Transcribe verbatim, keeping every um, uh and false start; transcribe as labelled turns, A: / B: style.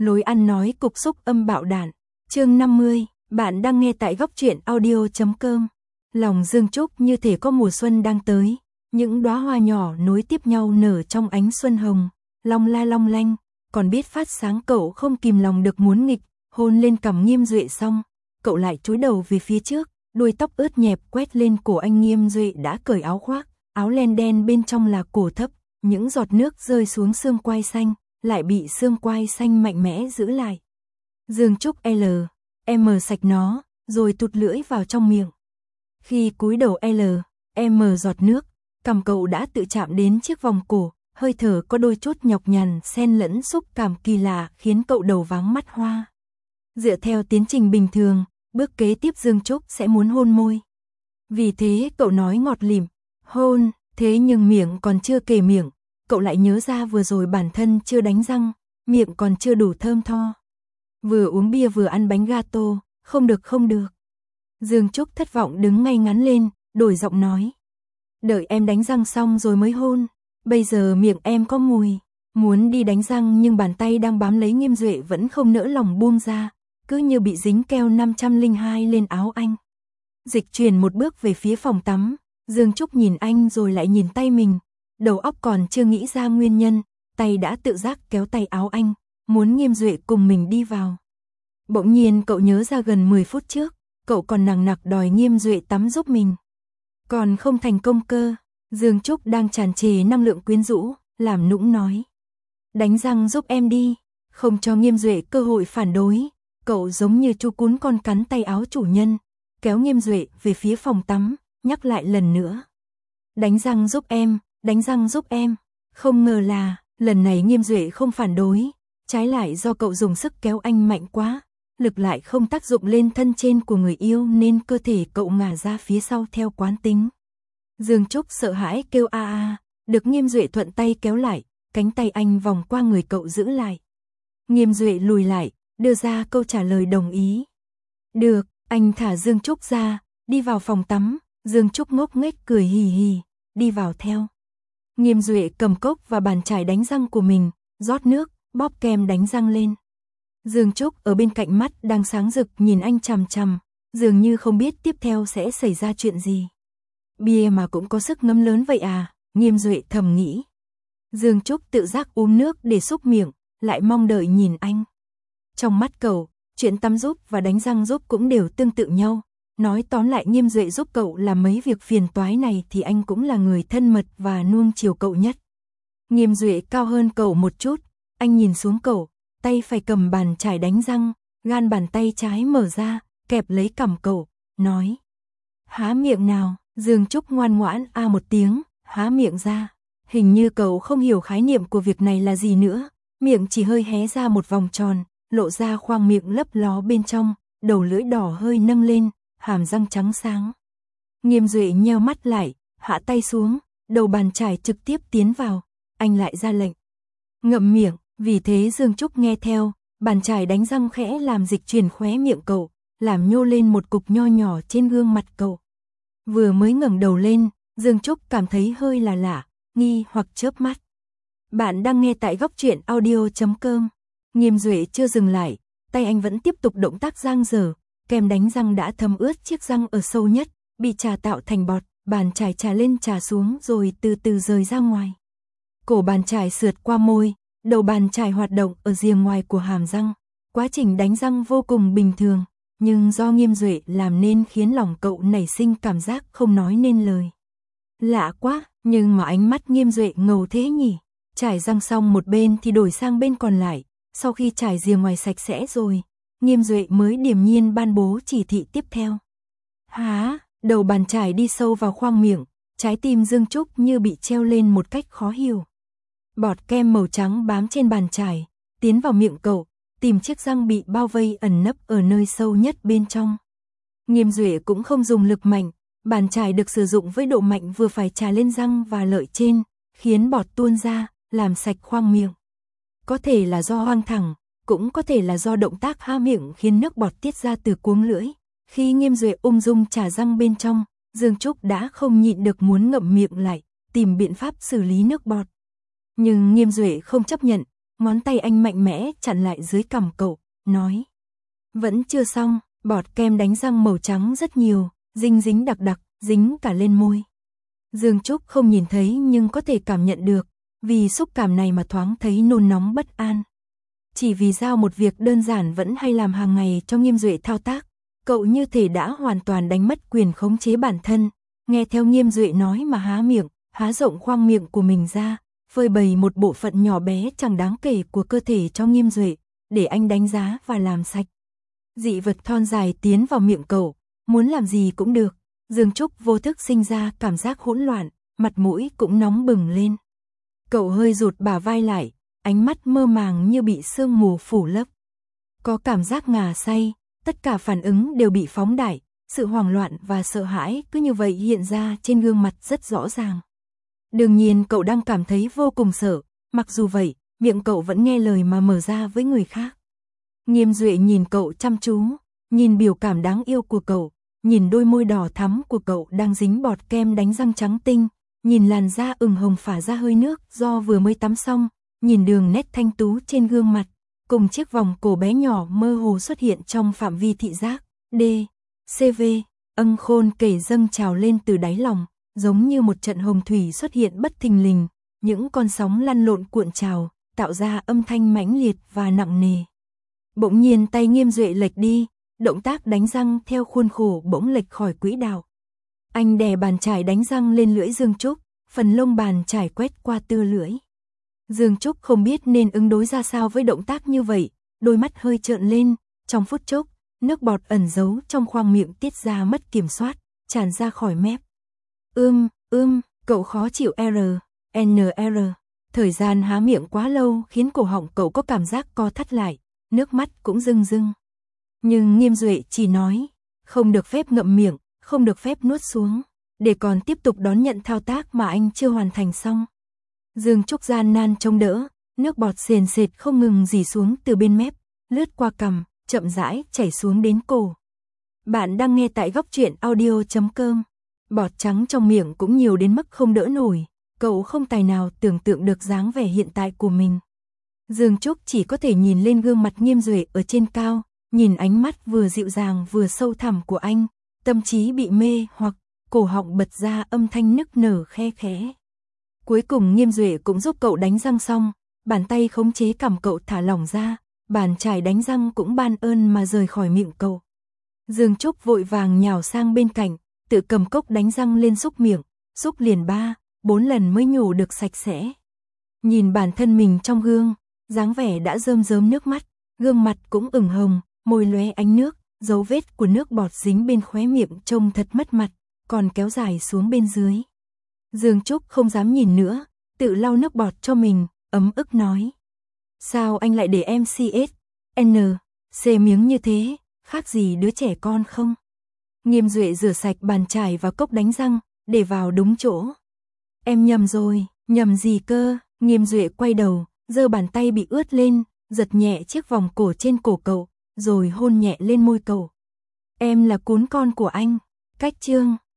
A: Lối ăn nói cục xúc âm bạo đạn. Chương năm mươi, bạn đang nghe tại góc truyện audio chấm com. Lòng Dương Trúc như thể có mùa xuân đang tới, những đóa hoa nhỏ nối tiếp nhau nở trong ánh xuân hồng, long la long lanh, còn biết phát sáng. Cậu không kìm lòng được muốn nghịch, hôn lên cằm Nghiêm Duệ xong, cậu lại chúi đầu về phía trước, đuôi tóc ướt nhẹp quét lên cổ anh. Nghiêm Duệ đã cởi áo khoác, áo len đen bên trong là cổ thấp, những giọt nước rơi xuống xương quai xanh, lại bị xương quai xanh mạnh mẽ giữ lại. Dương Trúc L, M sạch nó, rồi tụt lưỡi vào trong miệng. Khi cúi đầu L, M giọt nước, cằm cậu đã tự chạm đến chiếc vòng cổ, hơi thở có đôi chút nhọc nhằn xen lẫn xúc cảm kỳ lạ khiến cậu đầu váng mắt hoa. Dựa theo tiến trình bình thường, bước kế tiếp Dương Trúc sẽ muốn hôn môi. Vì thế cậu nói ngọt lịm, hôn, thế nhưng miệng còn chưa kề miệng, cậu lại nhớ ra vừa rồi bản thân chưa đánh răng, miệng còn chưa đủ thơm tho. Vừa uống bia vừa ăn bánh gato, không được không được. Dương Trúc thất vọng đứng ngay ngắn lên, đổi giọng nói. Đợi em đánh răng xong rồi mới hôn, bây giờ miệng em có mùi. Muốn đi đánh răng nhưng bàn tay đang bám lấy Nghiêm Duệ vẫn không nỡ lòng buông ra, cứ như bị dính keo năm trăm lẻ hai lên áo anh. Dịch chuyển một bước về phía phòng tắm, Dương Trúc nhìn anh rồi lại nhìn tay mình, đầu óc còn chưa nghĩ ra nguyên nhân, tay đã tự giác kéo tay áo anh, muốn Nghiêm Duệ cùng mình đi vào. Bỗng nhiên cậu nhớ ra gần mười phút trước, cậu còn nằng nặc đòi Nghiêm Duệ tắm giúp mình. Còn không thành công cơ, Dương Trúc đang tràn trề năng lượng quyến rũ, làm nũng nói. Đánh răng giúp em đi, không cho Nghiêm Duệ cơ hội phản đối, cậu giống như chu cún con cắn tay áo chủ nhân, kéo Nghiêm Duệ về phía phòng tắm, nhắc lại lần nữa. Đánh răng giúp em, đánh răng giúp em. Không ngờ là, lần này Nghiêm Duệ không phản đối, trái lại do cậu dùng sức kéo anh mạnh quá, lực lại không tác dụng lên thân trên của người yêu nên cơ thể cậu ngả ra phía sau theo quán tính. Dương Trúc sợ hãi kêu a a, được Nghiêm Duệ thuận tay kéo lại, cánh tay anh vòng qua người cậu giữ lại. Nghiêm Duệ lùi lại, đưa ra câu trả lời đồng ý. Được, anh thả Dương Trúc ra, đi vào phòng tắm, Dương Trúc ngốc nghếch cười hì hì, đi vào theo. Nghiêm Duệ cầm cốc và bàn chải đánh răng của mình, rót nước, bóp kem đánh răng lên. Dương Trúc ở bên cạnh mắt đang sáng rực nhìn anh chằm chằm, dường như không biết tiếp theo sẽ xảy ra chuyện gì. Bia mà cũng có sức ngấm lớn vậy à, Nghiêm Duệ thầm nghĩ. Dương Trúc tự giác uống nước để xúc miệng, lại mong đợi nhìn anh. Trong mắt cậu, chuyện tắm giúp và đánh răng giúp cũng đều tương tự nhau. Nói tóm lại Nghiêm Duệ giúp cậu làm mấy việc phiền toái này thì anh cũng là người thân mật và nuông chiều cậu nhất. Nghiêm Duệ cao hơn cậu một chút, anh nhìn xuống cậu, tay phải cầm bàn chải đánh răng, gan bàn tay trái mở ra, kẹp lấy cằm cậu, nói. Há miệng nào, Dương Trúc ngoan ngoãn a một tiếng, há miệng ra. Hình như cậu không hiểu khái niệm của việc này là gì nữa, miệng chỉ hơi hé ra một vòng tròn, lộ ra khoang miệng lấp ló bên trong, đầu lưỡi đỏ hơi nâng lên, hàm răng trắng sáng. Nghiêm Duệ nheo mắt lại, hạ tay xuống, đầu bàn chải trực tiếp tiến vào, anh lại ra lệnh. Ngậm miệng, vì thế Dương Trúc nghe theo, bàn chải đánh răng khẽ làm dịch chuyển khóe miệng cậu, làm nhô lên một cục nho nhỏ trên gương mặt cậu. Vừa mới ngẩng đầu lên, Dương Trúc cảm thấy hơi là lạ, nghi hoặc chớp mắt. Bạn đang nghe tại góc truyện audio chấm com. Nghiêm Duệ chưa dừng lại, tay anh vẫn tiếp tục động tác giang dở, kem đánh răng đã thấm ướt chiếc răng ở sâu nhất, bị trà tạo thành bọt, bàn chải trà lên trà xuống rồi từ từ rời ra ngoài. Cổ bàn chải sượt qua môi, đầu bàn chải hoạt động ở rìa ngoài của hàm răng. Quá trình đánh răng vô cùng bình thường, nhưng do Nghiêm Duệ làm nên khiến lòng cậu nảy sinh cảm giác không nói nên lời. Lạ quá, nhưng mà ánh mắt Nghiêm Duệ ngầu thế nhỉ. Chải răng xong một bên thì đổi sang bên còn lại, sau khi chải rìa ngoài sạch sẽ rồi, Nghiêm Duệ mới điềm nhiên ban bố chỉ thị tiếp theo. Há, đầu bàn chải đi sâu vào khoang miệng, trái tim Dương Trúc như bị treo lên một cách khó hiểu. Bọt kem màu trắng bám trên bàn chải, tiến vào miệng cậu, tìm chiếc răng bị bao vây ẩn nấp ở nơi sâu nhất bên trong. Nghiêm Duệ cũng không dùng lực mạnh, bàn chải được sử dụng với độ mạnh vừa phải trà lên răng và lợi trên, khiến bọt tuôn ra, làm sạch khoang miệng. Có thể là do hoang thẳng, cũng có thể là do động tác há miệng khiến nước bọt tiết ra từ cuống lưỡi. Khi Nghiêm Duệ ung dung trà răng bên trong, Dương Trúc đã không nhịn được muốn ngậm miệng lại, tìm biện pháp xử lý nước bọt. Nhưng Nghiêm Duệ không chấp nhận, ngón tay anh mạnh mẽ chặn lại dưới cằm cậu, nói. Vẫn chưa xong, bọt kem đánh răng màu trắng rất nhiều, dinh dính đặc đặc, dính cả lên môi. Dương Trúc không nhìn thấy nhưng có thể cảm nhận được, vì xúc cảm này mà thoáng thấy nôn nóng bất an. Chỉ vì giao một việc đơn giản vẫn hay làm hàng ngày cho Nghiêm Duệ thao tác, cậu như thể đã hoàn toàn đánh mất quyền khống chế bản thân, nghe theo Nghiêm Duệ nói mà há miệng, há rộng khoang miệng của mình ra, phơi bày một bộ phận nhỏ bé chẳng đáng kể của cơ thể cho Nghiêm Duệ, để anh đánh giá và làm sạch. Dị vật thon dài tiến vào miệng cậu, muốn làm gì cũng được. Dương Trúc vô thức sinh ra cảm giác hỗn loạn, mặt mũi cũng nóng bừng lên. Cậu hơi rụt bả vai lại, ánh mắt mơ màng như bị sương mù phủ lấp. Có cảm giác ngà say, tất cả phản ứng đều bị phóng đại, sự hoảng loạn và sợ hãi cứ như vậy hiện ra trên gương mặt rất rõ ràng. Đương nhiên cậu đang cảm thấy vô cùng sợ, mặc dù vậy, miệng cậu vẫn nghe lời mà mở ra với người khác. Nghiêm Duệ nhìn cậu chăm chú, nhìn biểu cảm đáng yêu của cậu, nhìn đôi môi đỏ thắm của cậu đang dính bọt kem đánh răng trắng tinh, nhìn làn da ửng hồng phả ra hơi nước do vừa mới tắm xong, nhìn đường nét thanh tú trên gương mặt, cùng chiếc vòng cổ bé nhỏ mơ hồ xuất hiện trong phạm vi thị giác. D, xê vê, âng khôn kể dâng trào lên từ đáy lòng, giống như một trận hồng thủy xuất hiện bất thình lình, những con sóng lăn lộn cuộn trào, tạo ra âm thanh mãnh liệt và nặng nề. Bỗng nhiên tay Nghiêm Duệ lệch đi, động tác đánh răng theo khuôn khổ bỗng lệch khỏi quỹ đạo. Anh đè bàn chải đánh răng lên lưỡi Dương Trúc, phần lông bàn chải quét qua tưa lưỡi. Dương Trúc không biết nên ứng đối ra sao với động tác như vậy, đôi mắt hơi trợn lên, trong phút chốc, nước bọt ẩn giấu trong khoang miệng tiết ra mất kiểm soát, tràn ra khỏi mép. Ưm, ưm, cậu khó chịu R, N R. Thời gian há miệng quá lâu khiến cổ họng cậu có cảm giác co thắt lại, nước mắt cũng rưng rưng. Nhưng Nghiêm Duệ chỉ nói, không được phép ngậm miệng, không được phép nuốt xuống, để còn tiếp tục đón nhận thao tác mà anh chưa hoàn thành xong. Dương Trúc gian nan chống đỡ, nước bọt sền sệt không ngừng rỉ xuống từ bên mép, lướt qua cằm, chậm rãi chảy xuống đến cổ. Bạn đang nghe tại góc truyện audio chấm com. Bọt trắng trong miệng cũng nhiều đến mức không đỡ nổi, cậu không tài nào tưởng tượng được dáng vẻ hiện tại của mình. Dương Trúc chỉ có thể nhìn lên gương mặt Nghiêm Duệ ở trên cao, nhìn ánh mắt vừa dịu dàng vừa sâu thẳm của anh, tâm trí bị mê hoặc, cổ họng bật ra âm thanh nức nở khe khẽ. Cuối cùng Nghiêm Duệ cũng giúp cậu đánh răng xong, bàn tay khống chế cằm cậu thả lỏng ra, bàn chải đánh răng cũng ban ơn mà rời khỏi miệng cậu. Dương Trúc vội vàng nhào sang bên cạnh, tự cầm cốc đánh răng lên xúc miệng, xúc liền ba, bốn lần mới nhổ được sạch sẽ. Nhìn bản thân mình trong gương, dáng vẻ đã rơm rớm nước mắt, gương mặt cũng ửng hồng, môi lóe ánh nước, dấu vết của nước bọt dính bên khóe miệng trông thật mất mặt, còn kéo dài xuống bên dưới. Dương Trúc không dám nhìn nữa, tự lau nước bọt cho mình, ấm ức nói. Sao anh lại để em xê ét, N, C miếng như thế, khác gì đứa trẻ con không? Nghiêm Duệ rửa sạch bàn chải và cốc đánh răng, để vào đúng chỗ. Em nhầm rồi, nhầm gì cơ? Nghiêm Duệ quay đầu, giơ bàn tay bị ướt lên, giật nhẹ chiếc vòng cổ trên cổ cậu, rồi hôn nhẹ lên môi cậu. Em là cún con của anh. Cách chương